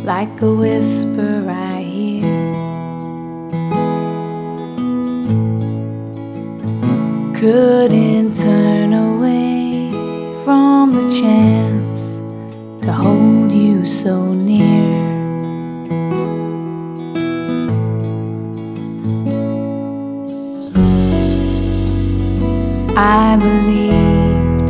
like a whisper I hear. Couldn't turn away from the chance to hold you so near. I believed,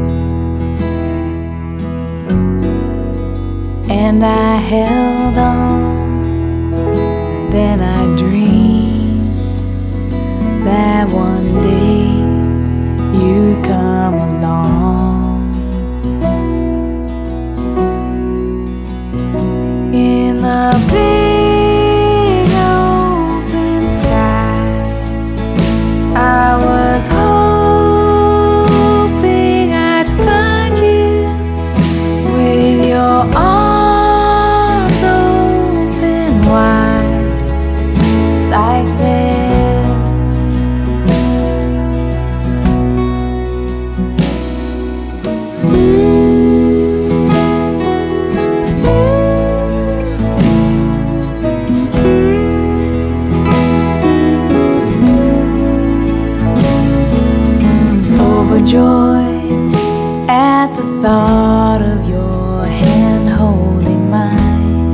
and I held on. Then I dreamed that one day you'd come along. In the big open sky, I was hoping I'd find you with your arms open wide like this. Overjoyed at the thought of your hand holding mine.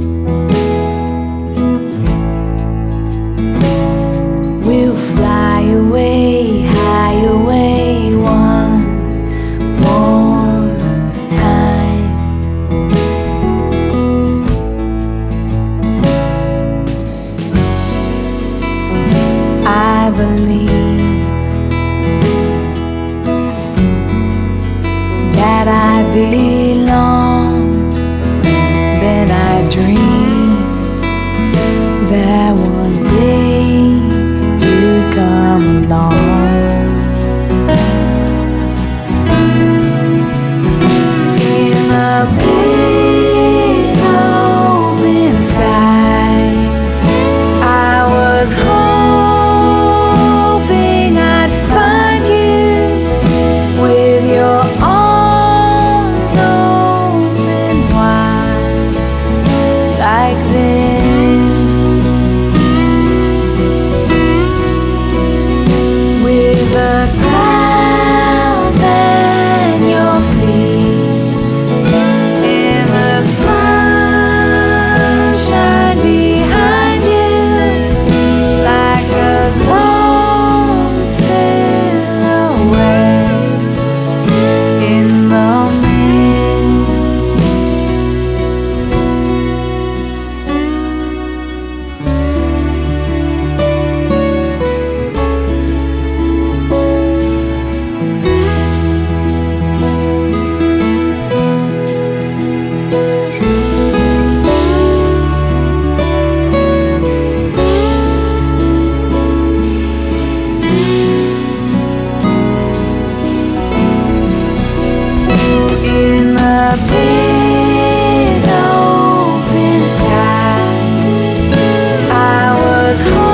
We'll fly away, high away one more time. I believe that I belong. Then I dreamed that one day you'd come along. In the big open sky, I was hoping I'd find you with your arms open wide like this, with the clouds at your feet and the sunshine behind you, like a lone silhouette in the mist. In the big open sky, I was hoping